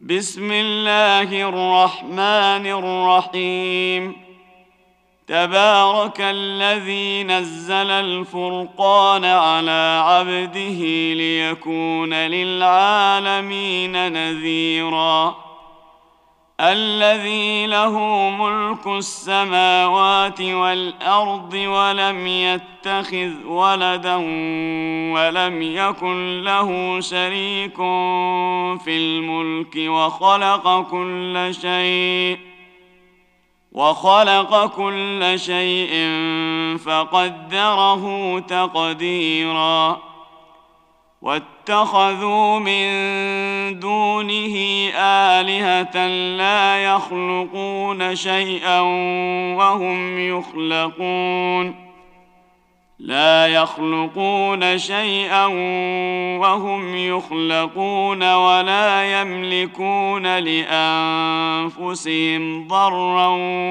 بسم الله الرحمن الرحيم. تبارك الذي نزل الفرقان على عبده ليكون للعالمين نذيرا. الذي له ملك السماوات والأرض ولم يتخذ ولدا ولم يكن له شريك في الملك وخلق كل شيء فقدره تقديرا. واتخذوا من دونه آلهة لا يخلقون شيئا وهم يخلقون ولا يملكون لأنفسهم ضرا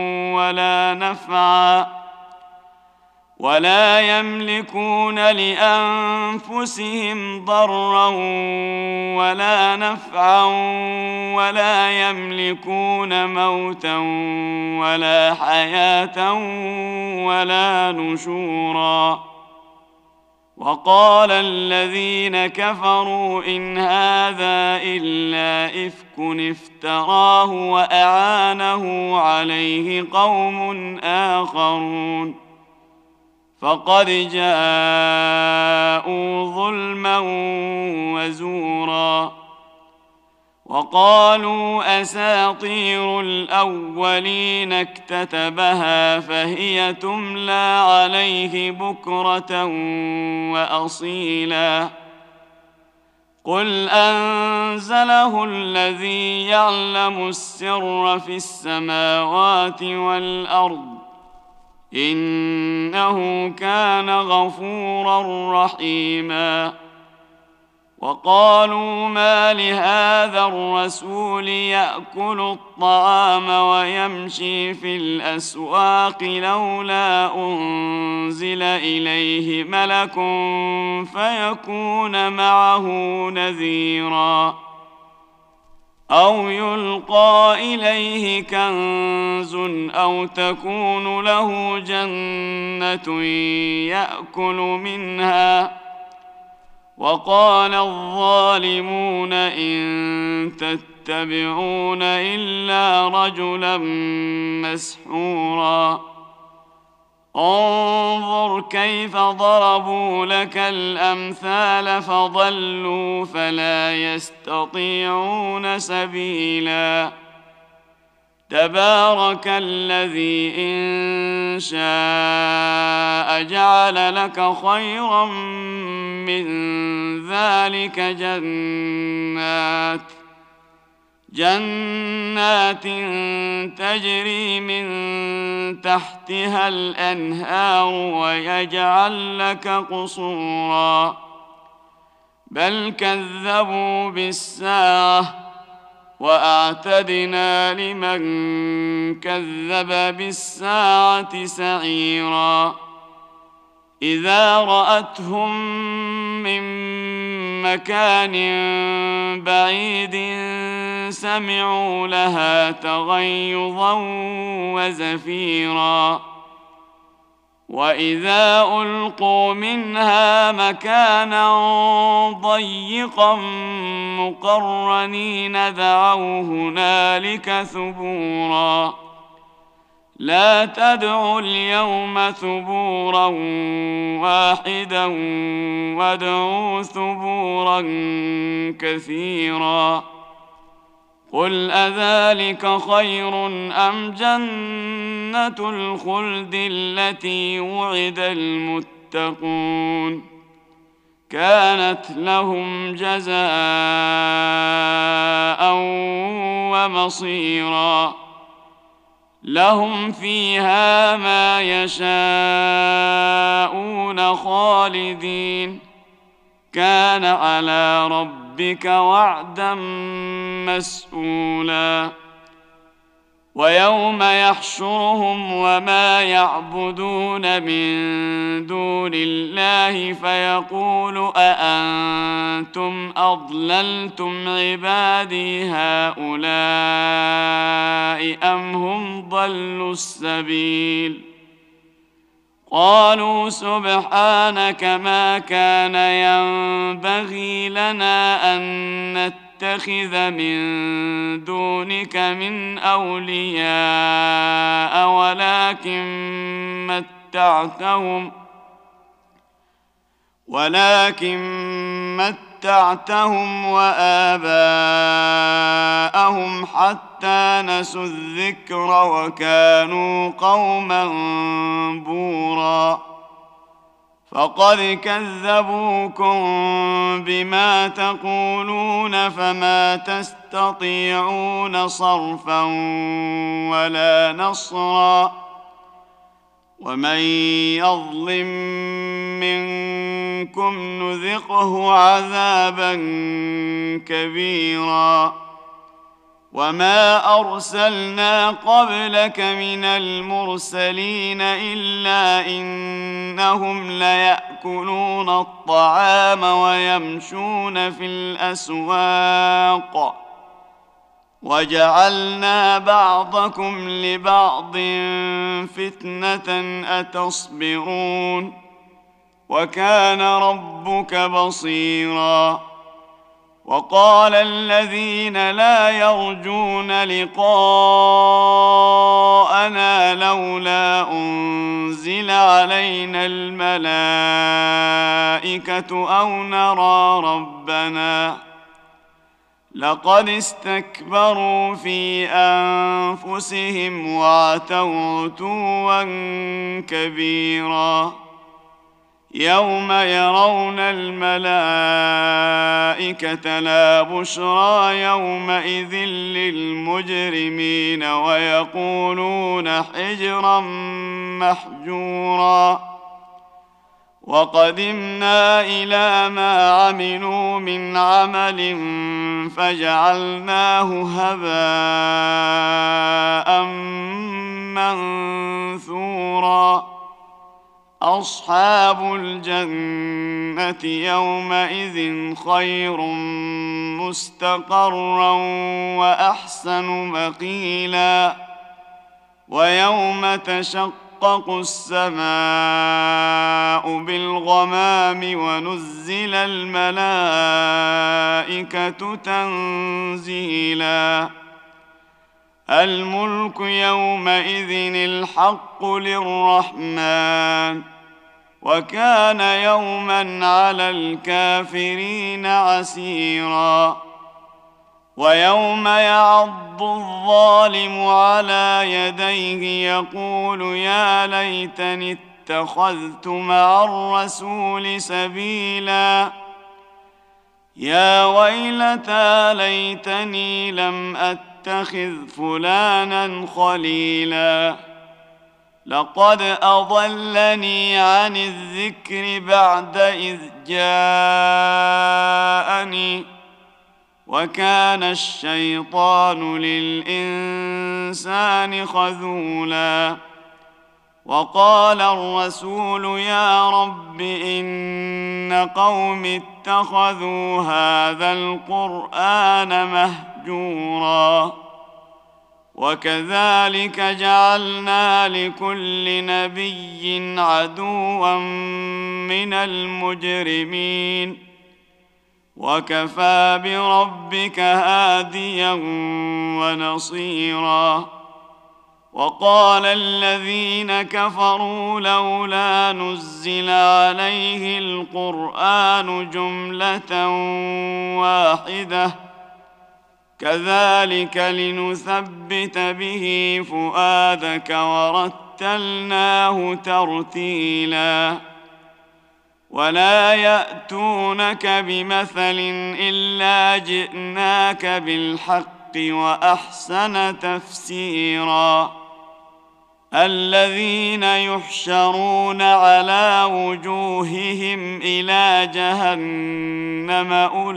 ولا نفعا ولا يملكون موتا ولا حياة ولا نشورا. وقال الذين كفروا إن هذا إلا إفك افتراه وأعانه عليه قوم آخرون فقد جاءوا ظلما وزورا. وقالوا أساطير الأولين اكتتبها فهي تملى عليه بكرة وأصيلا. قل أنزله الذي يعلم السر في السماوات والأرض إنه كان غفورا رحيما. وقالوا ما لهذا الرسول يأكل الطعام ويمشي في الأسواق لولا أنزل إليه ملك فيكون معه نذيرا أو يلقى إليه كنز أو تكون له جنة يأكل منها. وقال الظالمون إن تتبعون إلا رجلا مسحورا. انظر كيف ضربوا لك الأمثال فضلوا فلا يستطيعون سبيلا. تبارك الذي إن شاء جعل لك خيرا من ذلك جنات تجري من تحتها الأنهار ويجعل لك قصورا بل كذبوا بالساعة وأعتدنا لمن كذب بالساعة سعيرا. إذا رأتهم من مكان بعيد سمعوا لها تغيظا وزفيرا. وإذا ألقوا منها مكانا ضيقا مقرنين دعوا هنالك ثبورا. لا تدعوا اليوم ثبورا واحدا وادعوا ثبورا كثيرا. قل أذلك خير أم جنة الخلد التي وعد المتقون كانت لهم جزاء ومصيرا. لهم فيها ما يشاءون خالدين كان على ربك وعدا مسئولا. ويوم يحشرهم وما يعبدون من دون الله فيقول أأنتم أضللتم عبادي هؤلاء أم هم ضلوا السبيل قالوا سبحانك ما كان ينبغي لنا أن نتخذ من دونك من أولياء ولكن متعتهم وآباءهم حتى نسوا الذكر وكانوا قوما بورا فقد كذبوكم بما تقولون فما تستطيعون صرفا ولا نصرا ومن يظلم منكم نذقه عذابا كبيرا وما أرسلنا قبلك من المرسلين إلا إنهم ليأكلون الطعام ويمشون في الأسواق وجعلنا بعضكم لبعض فتنة أتصبرون وكان ربك بصيراً وقال الذين لا يرجون لقاءنا لولا أنزل علينا الملائكة أو نرى ربنا لقد استكبروا في أنفسهم وعتوا عتوا كبيرا يوم يرون الملائكة لا بشرى يومئذ للمجرمين ويقولون حجرا محجورا وقدمنا إلى ما عملوا من عمل فجعلناه هباء منثورا أصحاب الجنة يومئذ خير مستقرا وأحسن مقيلا ويوم تشقق السماء بالغمام ونزل الملائكة تنزيلا الملك يومئذ الحق للرحمن وكان يوما على الكافرين عسيرا ويوم يعض الظالم على يديه يقول يا ليتني اتخذت مع الرسول سبيلا يا ويلتى ليتني لم أتخذ فلانا خليلا لقد أضلني عن الذكر بعد إذ جاءني وكان الشيطان للإنسان خذولا وقال الرسول يا رب إن قوم اتخذوا هذا القرآن مهجورا وكذلك جعلنا لكل نبي عدوا من المجرمين وكفى بربك هاديا ونصيرا وقال الذين كفروا لولا نزل عليه القرآن جملة واحدة كذلك لنثبت به فؤادك ورتلناه ترتيلا ولا يأتونك بمثل إلا جئناك بالحق وأحسن تفسيرا الذين يحشرون على وجوههم إلى جهنم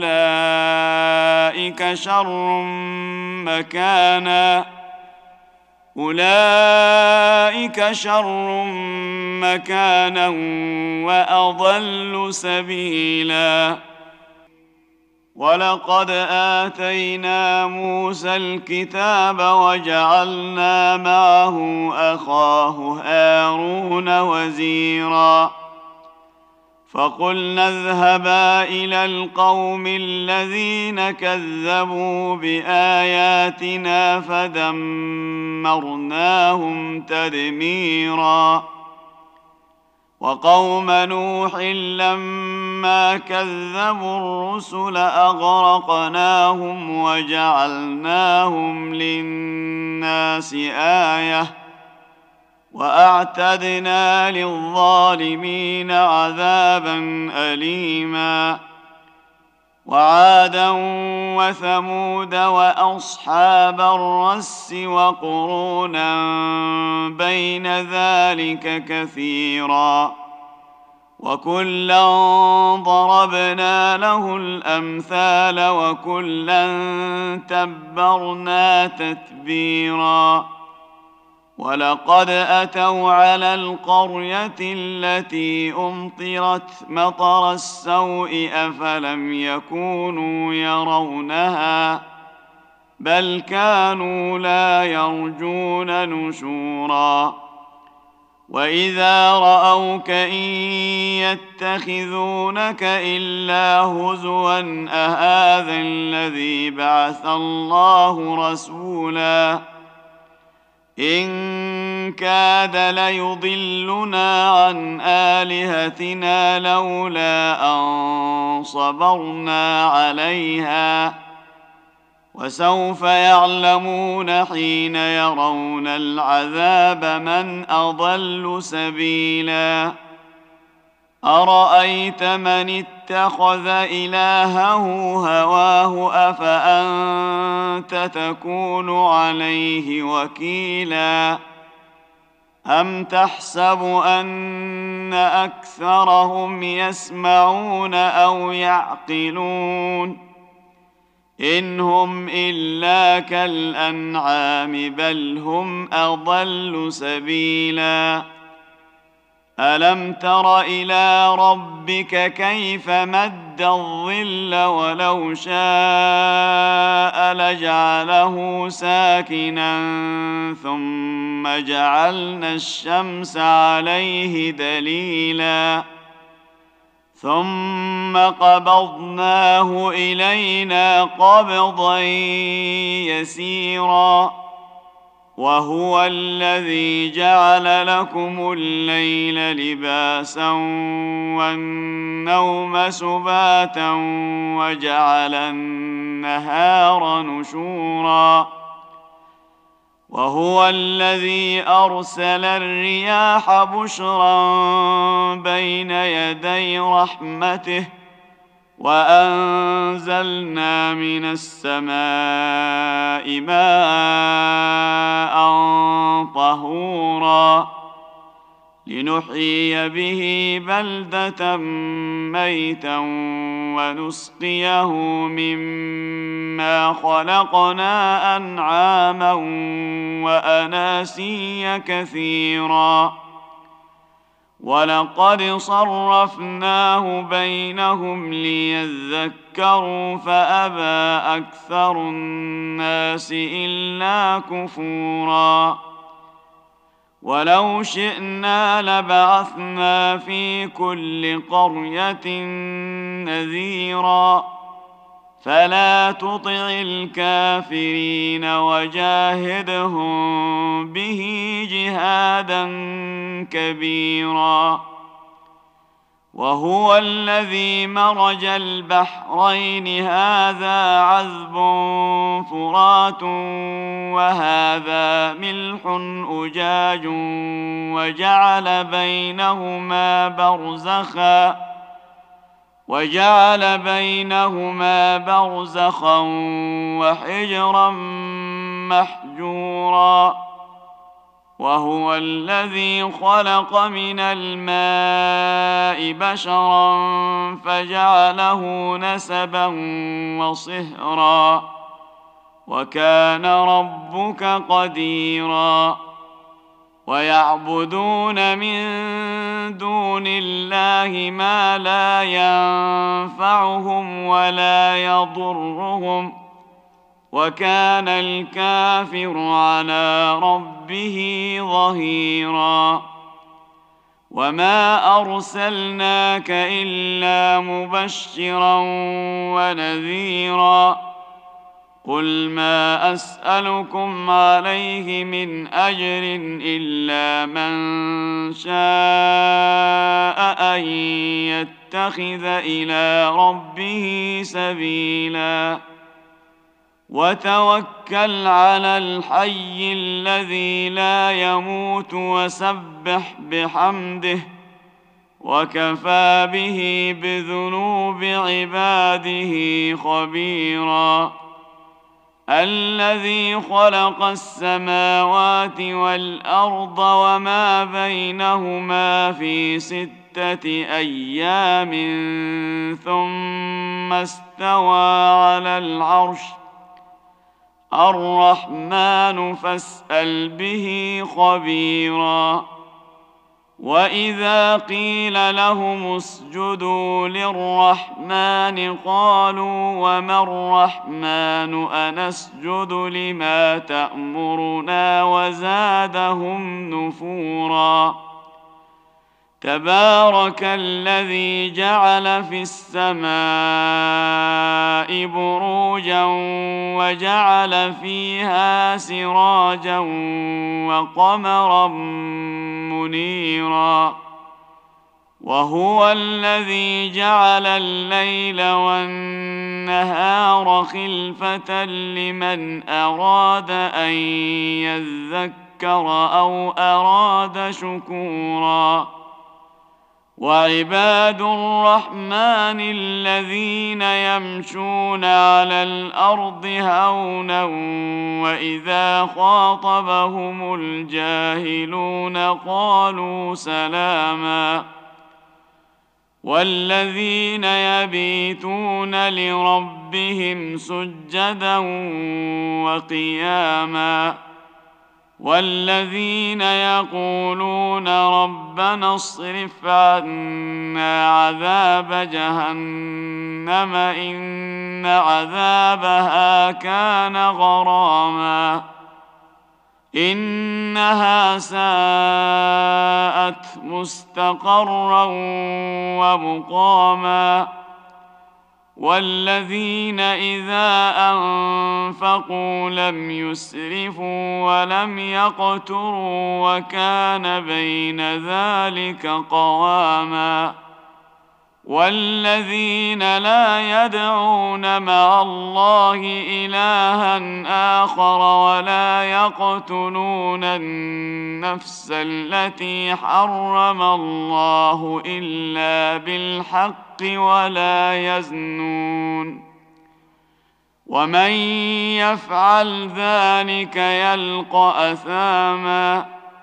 أولئك شر مكانا أولئك شر مكانا وأضل سبيلا. ولقد آتينا موسى الكتاب وجعلنا معه أخاه هارون وزيرا فقلنا اذهبا إلى القوم الذين كذبوا بآياتنا فدمرناهم تدميرا. وقوم نوح لما كذبوا الرسل أغرقناهم وجعلناهم للناس آية وأعتدنا للظالمين عذابا أليما. وعادا وثمود وأصحاب الرس وقرونا بين ذلك كثيرا وكلا ضربنا له الأمثال وكلا تبرنا تتبيرا. ولقد أتوا على القرية التي أمطرت مطر السوء أفلم يكونوا يرونها بل كانوا لا يرجون نشورا. وإذا رأوك إن يتخذونك إلا هزوا أهذا الذي بعث الله رسولا إن كاد ليضلنا عن آلهتنا لولا أن صبرنا عليها وسوف يعلمون حين يرون العذاب من أضل سبيلا. أرأيت من اتخذ إلهه هواه أفأنت تكون عليه وكيلا أم تحسب أن أكثرهم يسمعون أو يعقلون إن هم إلا كالأنعام بل هم أضل سبيلا. ألم تر إلى ربك كيف مد الظل ولو شاء لجعله ساكنا ثم جعلنا الشمس عليه دليلا ثم قبضناه إلينا قبضا يسيرا. وهو الذي جعل لكم الليل لباسا والنوم سباتا وجعل النهار نشورا. وهو الذي أرسل الرياح بشرا بين يدي رحمته وأنزلنا من السماء ماء طهورا لنحيي به بلدة ميتا ونسقيه مما خلقنا أنعاما وأناسيا كثيرا. ولقد صرفناه بينهم ليذكروا فأبى أكثر الناس إلا كفورا. ولو شئنا لبعثنا في كل قرية نذيرا فلا تطع الكافرين وجاهدهم به جهادا كبيرا. وهو الذي مرج البحرين هذا عذب فرات وهذا ملح أجاج وجعل بينهما برزخا وحجرا محجورا. وهو الذي خلق من الماء بشرا فجعله نسبا وصهرا وكان ربك قديرا. ويعبدون من دون الله ما لا ينفعهم ولا يضرهم، وكان الكافر على ربه ظهيرا. وما أرسلناك إلا مبشرا ونذيرا. قل ما أسألكم عليه من أجر إلا من شاء أن يتخذ إلى ربه سبيلا. وتوكل على الحي الذي لا يموت وسبح بحمده، وكفى به بذنوب عباده خبيرا. الذي خلق السماوات والأرض وما بينهما في 6 أيام ثم استوى على العرش. الرحمن فاسأل به خبيرا. وإذا قيل لهم اسجدوا للرحمن قالوا وما الرحمن أنسجد لما تأمرنا وزادهم نفورا. تبارك الذي جعل في السماء بروجا وجعل فيها سراجا وقمرا منيرا. وهو الذي جعل الليل والنهار خلفة لمن أراد أن يذكر أو أراد شكورا. وعباد الرحمن الذين يمشون على الأرض هونا وإذا خاطبهم الجاهلون قالوا سلاما. والذين يبيتون لربهم سجدا وقياما. والذين يقولون ربنا اصرف عنا عذاب جهنم إن عذابها كان غراما إنها ساءت مستقرا ومقاما. والذين إذا أنفقوا لم يسرفوا ولم يقتروا وكان بين ذلك قواما. والذين لا يدعون مع الله إلها آخر ولا يقتلون النفس التي حرم الله إلا بالحق ولا يزنون. ومن يفعل ذلك يلقى أثاما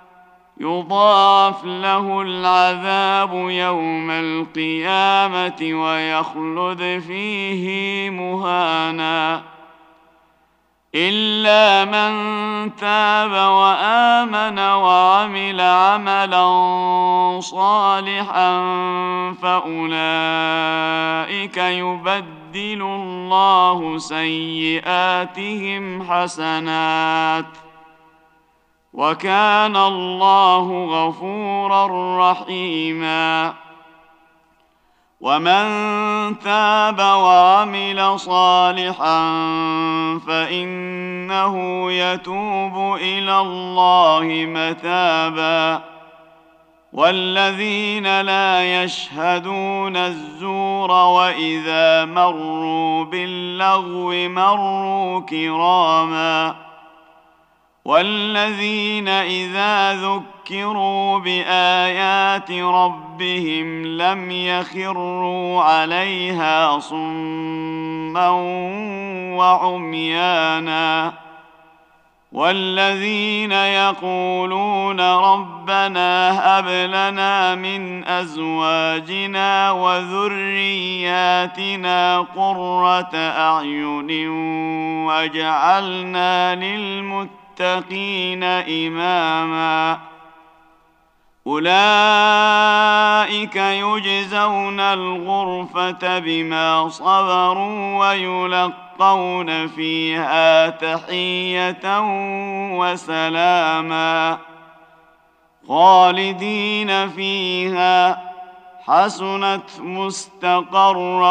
يضاعف له العذاب يوم القيامة ويخلد فيه مهانا. إلا من تاب وآمن وعمل عملا صالحا فأولئك يبدل الله سيئاتهم حسنات وكان الله غفورا رحيما. ومن تاب وعمل صالحا فإنه يتوب إلى الله متابا. والذين لا يشهدون الزور وإذا مروا باللغو مروا كراما. والذين إذا ذكروا بآيات ربهم لم يخروا عليها صما وعميانا. والذين يقولون ربنا هب لنا من أزواجنا وذرياتنا قرة أعين واجعلنا للمتقين إماما أولئك يجزون الغرفة بما صبروا ويلقون فيها تحية وسلاما خالدين فيها حسنت مستقرا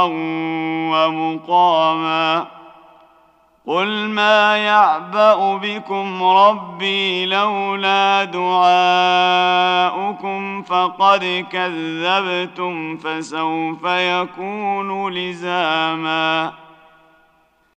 ومقاما قل ما يعبأ بكم ربي لولا دعاؤكم فقد كذبتم فسوف يكون لزاما